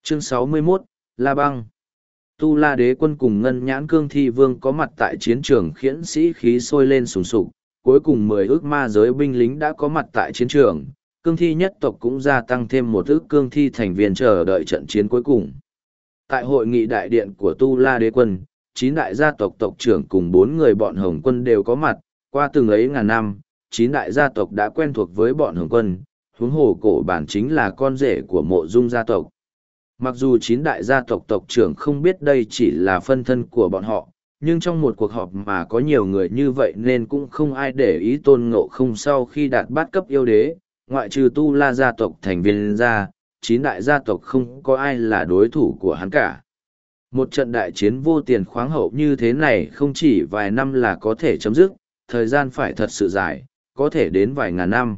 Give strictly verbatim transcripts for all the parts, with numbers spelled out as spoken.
Chương sáu mươi mốt, La Băng. Tu La Đế quân cùng Ngân Nhãn Cương Thi Vương có mặt tại chiến trường khiễn sĩ khí sôi lên sùng sục, cuối cùng mười ước ma giới binh lính đã có mặt tại chiến trường, cương thi nhất tộc cũng gia tăng thêm một ước cương thi thành viên chờ đợi trận chiến cuối cùng. Tại hội nghị đại điện của Tu La Đế quân, chín đại gia tộc tộc trưởng cùng bốn người bọn Hồng quân đều có mặt, qua từng ấy ngàn năm, chín đại gia tộc đã quen thuộc với bọn Hồng quân, huống hồ cổ bản chính là con rể của mộ dung gia tộc. Mặc dù chín đại gia tộc tộc trưởng không biết đây chỉ là phân thân của bọn họ, nhưng trong một cuộc họp mà có nhiều người như vậy nên cũng không ai để ý Tôn Ngộ Không sau khi đạt bát cấp yêu đế, ngoại trừ Tu La gia tộc thành viên ra, chín đại gia tộc không có ai là đối thủ của hắn cả. Một trận đại chiến vô tiền khoáng hậu như thế này không chỉ vài năm là có thể chấm dứt, thời gian phải thật sự dài, có thể đến vài ngàn năm.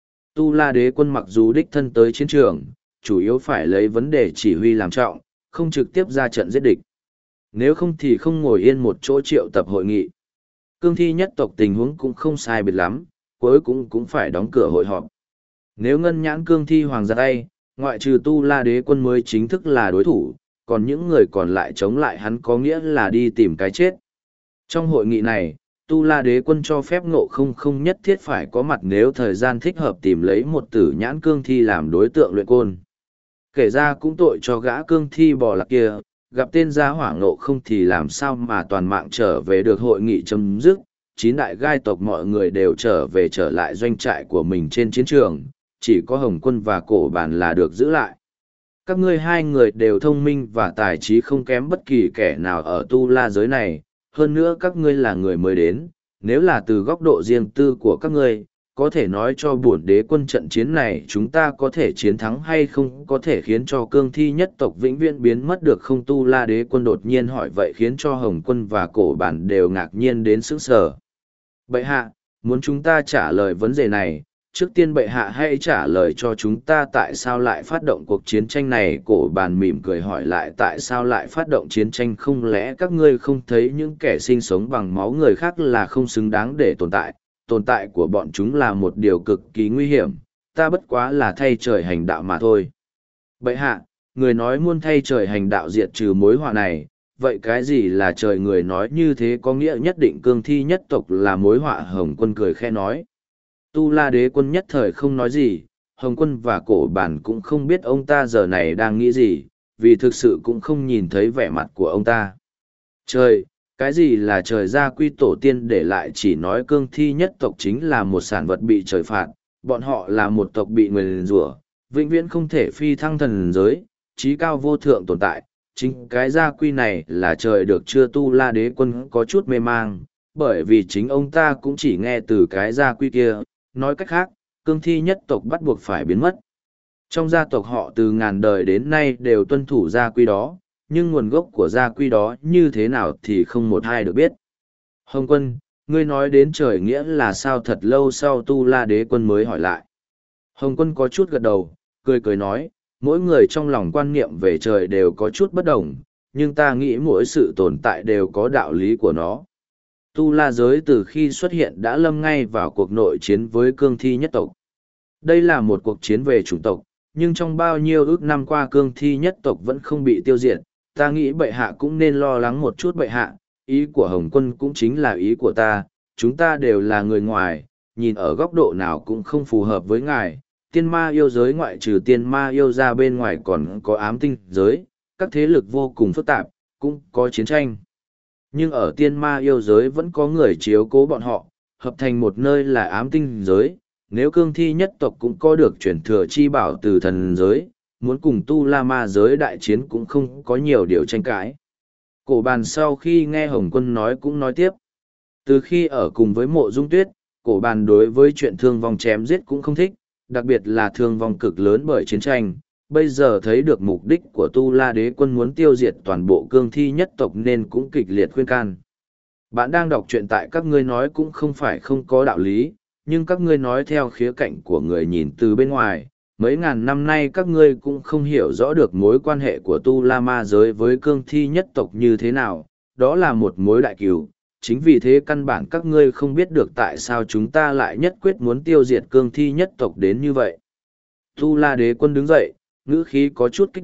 Tu La Đế quân mặc dù đích thân tới chiến trường, chủ yếu phải lấy vấn đề chỉ huy làm trọng, không trực tiếp ra trận giết địch. Nếu không thì không ngồi yên một chỗ triệu tập hội nghị. Cương thi nhất tộc tình huống cũng không sai biệt lắm, cuối cùng cũng phải đóng cửa hội họp. Nếu Ngân Nhãn Cương Thi Hoàng ra tay, ngoại trừ Tu La Đế quân mới chính thức là đối thủ, còn những người còn lại chống lại hắn có nghĩa là đi tìm cái chết. Trong hội nghị này, Tu La Đế quân cho phép Ngộ Không không nhất thiết phải có mặt nếu thời gian thích hợp tìm lấy một tử nhãn cương thi làm đối tượng luyện côn. Kể ra cũng tội cho gã cương thi bò lạc kia, gặp tên gia hỏa Ngộ Không thì làm sao mà toàn mạng trở về được hội nghị chấm dứt. Chín đại gai tộc mọi người đều trở về trở lại doanh trại của mình trên chiến trường, chỉ có Hồng Quân và Cổ Bản là được giữ lại. Các ngươi hai người đều thông minh và tài trí không kém bất kỳ kẻ nào ở tu la giới này, hơn nữa các ngươi là người mới đến, nếu là từ góc độ riêng tư của các ngươi, có thể nói cho bổn đế quân trận chiến này chúng ta có thể chiến thắng hay không có thể khiến cho cương thi nhất tộc vĩnh viễn biến mất được không. Tu La Đế quân đột nhiên hỏi vậy khiến cho Hồng Quân và Cổ Bản đều ngạc nhiên đến sững sờ. Bệ hạ, muốn chúng ta trả lời vấn đề này, trước tiên bệ hạ hãy trả lời cho chúng ta tại sao lại phát động cuộc chiến tranh này. Cổ Bản mỉm cười hỏi lại tại sao lại phát động chiến tranh, không lẽ các ngươi không thấy những kẻ sinh sống bằng máu người khác là không xứng đáng để tồn tại, tồn tại của bọn chúng là một điều cực kỳ nguy hiểm, ta bất quá là thay trời hành đạo mà thôi. Bệ hạ, người nói muốn thay trời hành đạo diệt trừ mối họa này, vậy cái gì là trời? Người nói như thế có nghĩa nhất định cương thi nhất tộc là mối họa. Hồng Quân cười khẽ nói. Tu La Đế quân nhất thời không nói gì, Hồng Quân và Cổ Bản cũng không biết ông ta giờ này đang nghĩ gì, vì thực sự cũng không nhìn thấy vẻ mặt của ông ta. Trời, cái gì là trời? Gia quy tổ tiên để lại chỉ nói cương thi nhất tộc chính là một sản vật bị trời phạt, bọn họ là một tộc bị nguyền rủa, vĩnh viễn không thể phi thăng thần giới, trí cao vô thượng tồn tại. Chính cái gia quy này là trời được chưa? Tu La Đế quân có chút mê mang, bởi vì chính ông ta cũng chỉ nghe từ cái gia quy kia. Nói cách khác, cương thi nhất tộc bắt buộc phải biến mất. Trong gia tộc họ từ ngàn đời đến nay đều tuân thủ gia quy đó, nhưng nguồn gốc của gia quy đó như thế nào thì không một ai được biết. Hồng Quân, ngươi nói đến trời nghĩa là sao? Thật lâu sau Tu La Đế quân mới hỏi lại. Hồng Quân có chút gật đầu, cười cười nói, mỗi người trong lòng quan niệm về trời đều có chút bất đồng, nhưng ta nghĩ mỗi sự tồn tại đều có đạo lý của nó. Tu La giới từ khi xuất hiện đã lâm ngay vào cuộc nội chiến với cương thi nhất tộc. Đây là một cuộc chiến về chủng tộc, nhưng trong bao nhiêu ước năm qua cương thi nhất tộc vẫn không bị tiêu diệt. Ta nghĩ bệ hạ cũng nên lo lắng một chút. Bệ hạ, ý của Hồng Quân cũng chính là ý của ta, chúng ta đều là người ngoài, nhìn ở góc độ nào cũng không phù hợp với ngài. Tiên ma yêu giới ngoại trừ tiên ma yêu ra bên ngoài còn có ám tinh giới, các thế lực vô cùng phức tạp, cũng có chiến tranh. Nhưng ở tiên ma yêu giới vẫn có người chiếu cố bọn họ, hợp thành một nơi là ám tinh giới. Nếu cương thi nhất tộc cũng có được truyền thừa chi bảo từ thần giới, muốn cùng tu la ma giới đại chiến cũng không có nhiều điều tranh cãi. Cổ Bản sau khi nghe Hồng Quân nói cũng nói tiếp. Từ khi ở cùng với Mộ Dung Tuyết, Cổ Bản đối với chuyện thương vong chém giết cũng không thích, đặc biệt là thương vong cực lớn bởi chiến tranh. Bây giờ thấy được mục đích của Tu La Đế quân muốn tiêu diệt toàn bộ cương thi nhất tộc nên cũng kịch liệt khuyên can. Bạn đang đọc truyện tại các ngươi nói cũng không phải không có đạo lý, nhưng các ngươi nói theo khía cạnh của người nhìn từ bên ngoài. Mấy ngàn năm nay các ngươi cũng không hiểu rõ được mối quan hệ của Tu La ma giới với cương thi nhất tộc như thế nào, đó là một mối đại cừu. Chính vì thế căn bản các ngươi không biết được tại sao chúng ta lại nhất quyết muốn tiêu diệt cương thi nhất tộc đến như vậy. Tu La Đế quân đứng dậy, ngữ khí có chút kích động,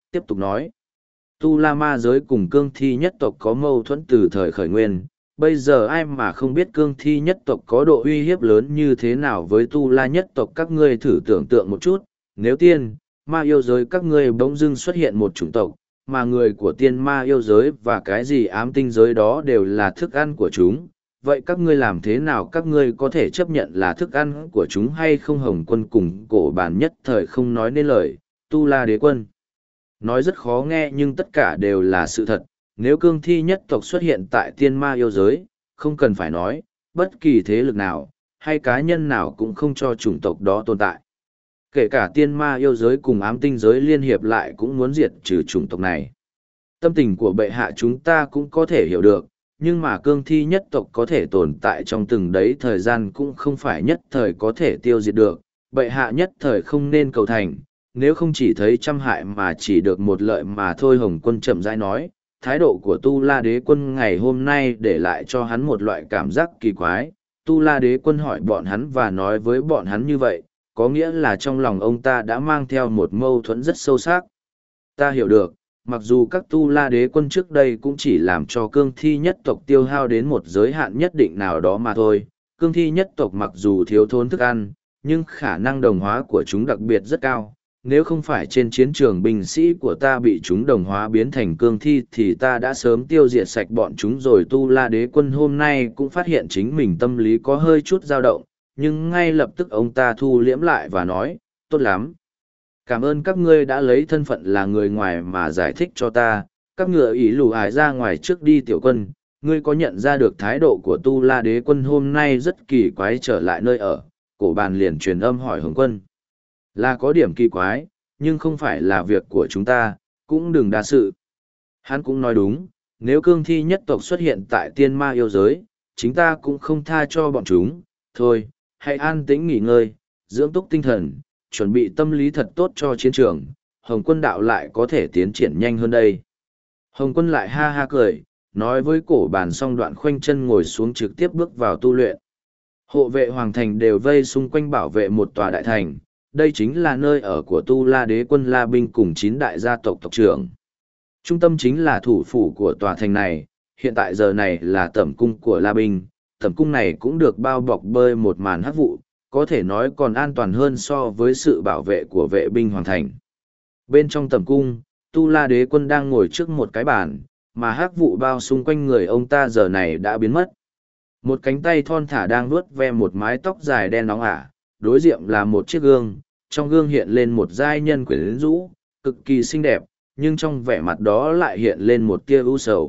tiếp tục nói. Tu La ma giới cùng cương thi nhất tộc có mâu thuẫn từ thời khởi nguyên, bây giờ ai mà không biết cương thi nhất tộc có độ uy hiếp lớn như thế nào với Tu La nhất tộc, các ngươi thử tưởng tượng một chút, nếu tiên, ma yêu giới các ngươi bỗng dưng xuất hiện một chủng tộc, mà người của tiên ma yêu giới và cái gì ám tinh giới đó đều là thức ăn của chúng. Vậy các ngươi làm thế nào, các ngươi có thể chấp nhận là thức ăn của chúng hay không? Hồng Quân cùng Cổ Bàn nhất thời không nói nên lời. Tu La đế quân nói rất khó nghe nhưng tất cả đều là sự thật. Nếu cương thi nhất tộc xuất hiện tại tiên ma yêu giới, không cần phải nói, bất kỳ thế lực nào, hay cá nhân nào cũng không cho chủng tộc đó tồn tại. Kể cả tiên ma yêu giới cùng ám tinh giới liên hiệp lại cũng muốn diệt trừ chủng tộc này. Tâm tình của bệ hạ chúng ta cũng có thể hiểu được, nhưng mà cương thi nhất tộc có thể tồn tại trong từng đấy thời gian cũng không phải nhất thời có thể tiêu diệt được. Bệ hạ nhất thời không nên cầu thành, nếu không chỉ thấy trăm hại mà chỉ được một lợi mà thôi. Hồng Quân chậm rãi nói, thái độ của Tu La đế quân ngày hôm nay để lại cho hắn một loại cảm giác kỳ quái. Tu La đế quân hỏi bọn hắn và nói với bọn hắn như vậy, có nghĩa là trong lòng ông ta đã mang theo một mâu thuẫn rất sâu sắc. Ta hiểu được, mặc dù các Tu La đế quân trước đây cũng chỉ làm cho cương thi nhất tộc tiêu hao đến một giới hạn nhất định nào đó mà thôi. Cương thi nhất tộc mặc dù thiếu thốn thức ăn, nhưng khả năng đồng hóa của chúng đặc biệt rất cao. Nếu không phải trên chiến trường binh sĩ của ta bị chúng đồng hóa biến thành cương thi thì ta đã sớm tiêu diệt sạch bọn chúng rồi. Tu La đế quân hôm nay cũng phát hiện chính mình tâm lý có hơi chút dao động, nhưng ngay lập tức ông ta thu liễm lại và nói, tốt lắm. Cảm ơn các ngươi đã lấy thân phận là người ngoài mà giải thích cho ta, các ngựa ý lù ải ra ngoài trước đi. Tiểu quân, ngươi có nhận ra được thái độ của Tu La đế quân hôm nay rất kỳ quái? Trở lại nơi ở, Cổ Bàn liền truyền âm hỏi Hồng Quân. Là có điểm kỳ quái, nhưng không phải là việc của chúng ta, cũng đừng đa sự. Hắn cũng nói đúng, nếu cương thi nhất tộc xuất hiện tại tiên ma yêu giới, chúng ta cũng không tha cho bọn chúng. Thôi, hãy an tĩnh nghỉ ngơi, dưỡng túc tinh thần, chuẩn bị tâm lý thật tốt cho chiến trường, Hồng Quân đạo lại có thể tiến triển nhanh hơn đây. Hồng Quân lại ha ha cười, nói với Cổ Bàn xong đoạn khoanh chân ngồi xuống trực tiếp bước vào tu luyện. Hộ vệ hoàng thành đều vây xung quanh bảo vệ một tòa đại thành, đây chính là nơi ở của Tu La đế quân La Binh cùng chín đại gia tộc tộc trưởng. Trung tâm chính là thủ phủ của tòa thành này, hiện tại giờ này là tẩm cung của La Binh. Tẩm cung này cũng được bao bọc bởi một màn hắc vụ, có thể nói còn an toàn hơn so với sự bảo vệ của vệ binh hoàng thành. Bên trong tẩm cung, Tu La đế quân đang ngồi trước một cái bàn, mà hắc vụ bao xung quanh người ông ta giờ này đã biến mất. Một cánh tay thon thả đang vuốt ve một mái tóc dài đen nóng ả, đối diện là một chiếc gương, trong gương hiện lên một giai nhân quyến rũ, cực kỳ xinh đẹp, nhưng trong vẻ mặt đó lại hiện lên một tia u sầu.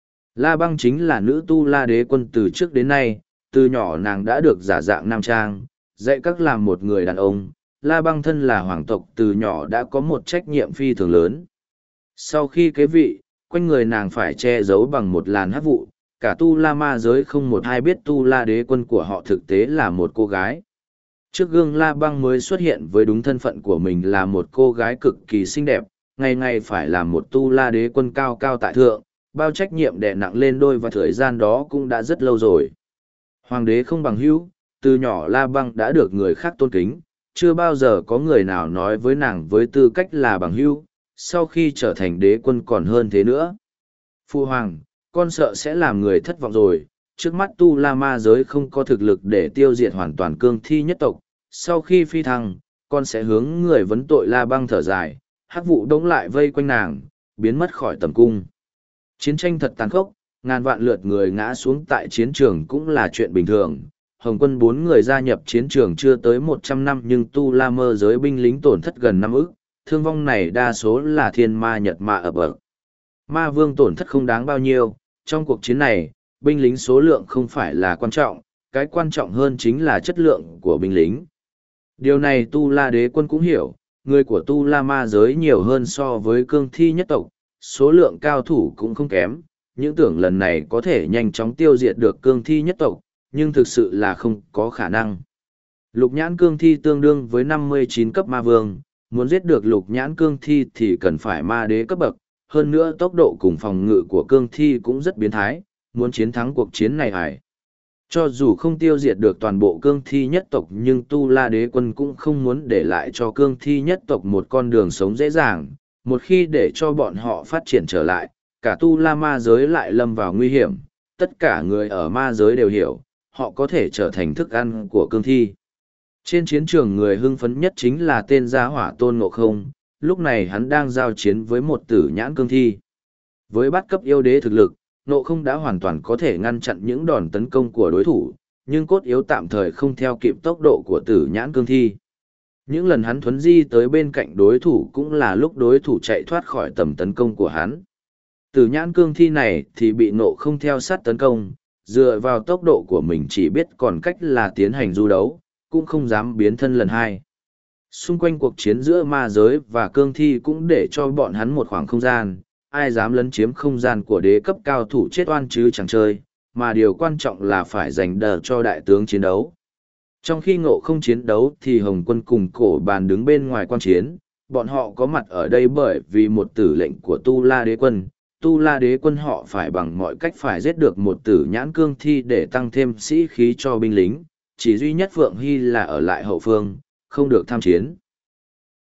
La Băng chính là nữ Tu La đế quân từ trước đến nay, từ nhỏ nàng đã được giả dạng nam trang, dạy các làm một người đàn ông. La Băng thân là hoàng tộc từ nhỏ đã có một trách nhiệm phi thường lớn. Sau khi kế vị, quanh người nàng phải che giấu bằng một làn hắc vụ, cả Tu La ma giới không một ai biết Tu La đế quân của họ thực tế là một cô gái. Trước gương La Băng mới xuất hiện với đúng thân phận của mình là một cô gái cực kỳ xinh đẹp, ngày ngày phải làm một Tu La đế quân cao cao tại thượng, bao trách nhiệm đè nặng lên đôi và thời gian đó cũng đã rất lâu rồi. Hoàng đế không bằng hữu, từ nhỏ La Băng đã được người khác tôn kính, chưa bao giờ có người nào nói với nàng với tư cách là bằng hữu, sau khi trở thành đế quân còn hơn thế nữa. Phu Hoàng, con sợ sẽ làm người thất vọng rồi, trước mắt Tu La ma giới không có thực lực để tiêu diệt hoàn toàn cương thi nhất tộc, sau khi phi thăng, con sẽ hướng người vấn tội. La Băng thở dài, hắc vụ đống lại vây quanh nàng, biến mất khỏi tầm cung. Chiến tranh thật tàn khốc, ngàn vạn lượt người ngã xuống tại chiến trường cũng là chuyện bình thường. Hồng Quân bốn người gia nhập chiến trường chưa tới một trăm năm nhưng Tu La mơ giới binh lính tổn thất gần năm ức, thương vong này đa số là thiên ma nhật ma ập ập. Ma vương tổn thất không đáng bao nhiêu, trong cuộc chiến này, binh lính số lượng không phải là quan trọng, cái quan trọng hơn chính là chất lượng của binh lính. Điều này Tu La đế quân cũng hiểu, người của Tu La ma giới nhiều hơn so với cương thi nhất tộc, số lượng cao thủ cũng không kém, những tưởng lần này có thể nhanh chóng tiêu diệt được cương thi nhất tộc, nhưng thực sự là không có khả năng. Lục nhãn cương thi tương đương với năm mươi chín cấp ma vương, muốn giết được lục nhãn cương thi thì cần phải ma đế cấp bậc, hơn nữa tốc độ cùng phòng ngự của cương thi cũng rất biến thái, muốn chiến thắng cuộc chiến này hải. Cho dù không tiêu diệt được toàn bộ cương thi nhất tộc nhưng Tu La đế quân cũng không muốn để lại cho cương thi nhất tộc một con đường sống dễ dàng, Một khi để cho bọn họ phát triển trở lại, cả tu la ma giới lại lâm vào nguy hiểm, tất cả người ở ma giới đều hiểu, họ có thể trở thành thức ăn của cương thi. Trên chiến trường người hưng phấn nhất chính là tên gia hỏa Tôn Ngộ Không, lúc này hắn đang giao chiến với một tử nhãn cương thi. Với bát cấp yêu đế thực lực, Ngộ Không đã hoàn toàn có thể ngăn chặn những đòn tấn công của đối thủ, nhưng cốt yếu tạm thời không theo kịp tốc độ của tử nhãn cương thi. Những lần hắn thuấn di tới bên cạnh đối thủ cũng là lúc đối thủ chạy thoát khỏi tầm tấn công của hắn. Tử nhãn cương thi này thì bị Ngộ Không theo sát tấn công, dựa vào tốc độ của mình chỉ biết còn cách là tiến hành du đấu, cũng không dám biến thân lần hai. Xung quanh cuộc chiến giữa ma giới và cương thi cũng để cho bọn hắn một khoảng không gian, ai dám lấn chiếm không gian của đế cấp cao thủ chết oan chứ chẳng chơi, mà điều quan trọng là phải giành đờ cho đại tướng chiến đấu. Trong khi Ngộ Không chiến đấu thì Hồng Quân cùng Cổ Bàn đứng bên ngoài quan chiến, bọn họ có mặt ở đây bởi vì một tử lệnh của Tu La Đế Quân. Tu La Đế Quân họ phải bằng mọi cách phải giết được một tử nhãn cương thi để tăng thêm sĩ khí cho binh lính, chỉ duy nhất Phượng Hy là ở lại hậu phương, không được tham chiến.